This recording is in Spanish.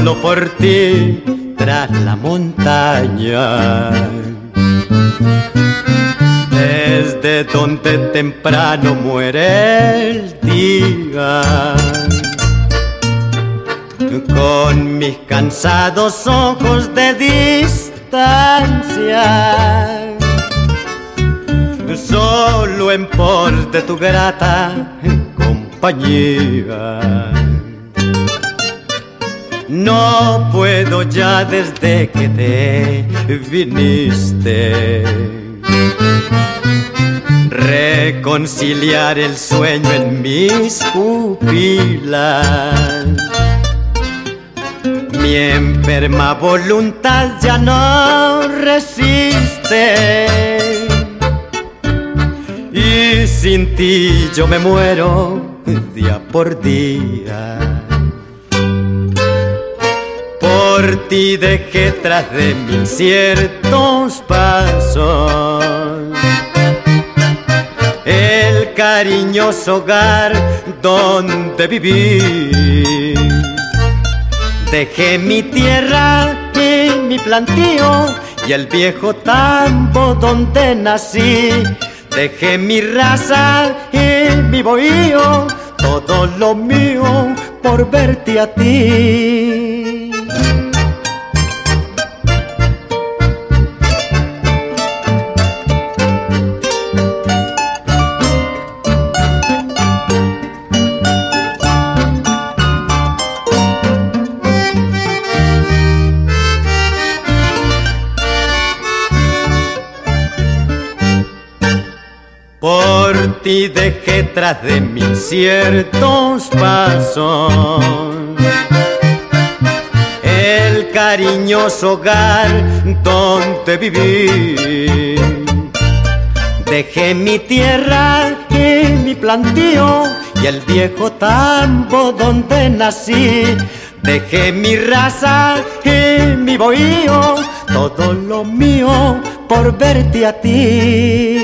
solo por ti tras la montaña. Desde donde temprano muere el día, con mis cansados ojos de distancia, solo en pos de tu grata compañía. No puedo ya desde que te viniste reconciliar el sueño en mis pupilas. Mi enferma voluntad ya no resiste, y sin ti yo me muero día por día. Por ti dejé tras de mí inciertos pasos el cariñoso hogar donde viví. Dejé mi tierra y mi plantío y el viejo tambo donde nací. Dejé mi raza y mi bohío, todo lo mío por verte a ti. Por ti dejé tras de mí ciertos pasos el cariñoso hogar donde viví. Dejé mi tierra y mi plantío y el viejo tambo donde nací. Dejé mi raza y mi bohío, todo lo mío por verte a ti.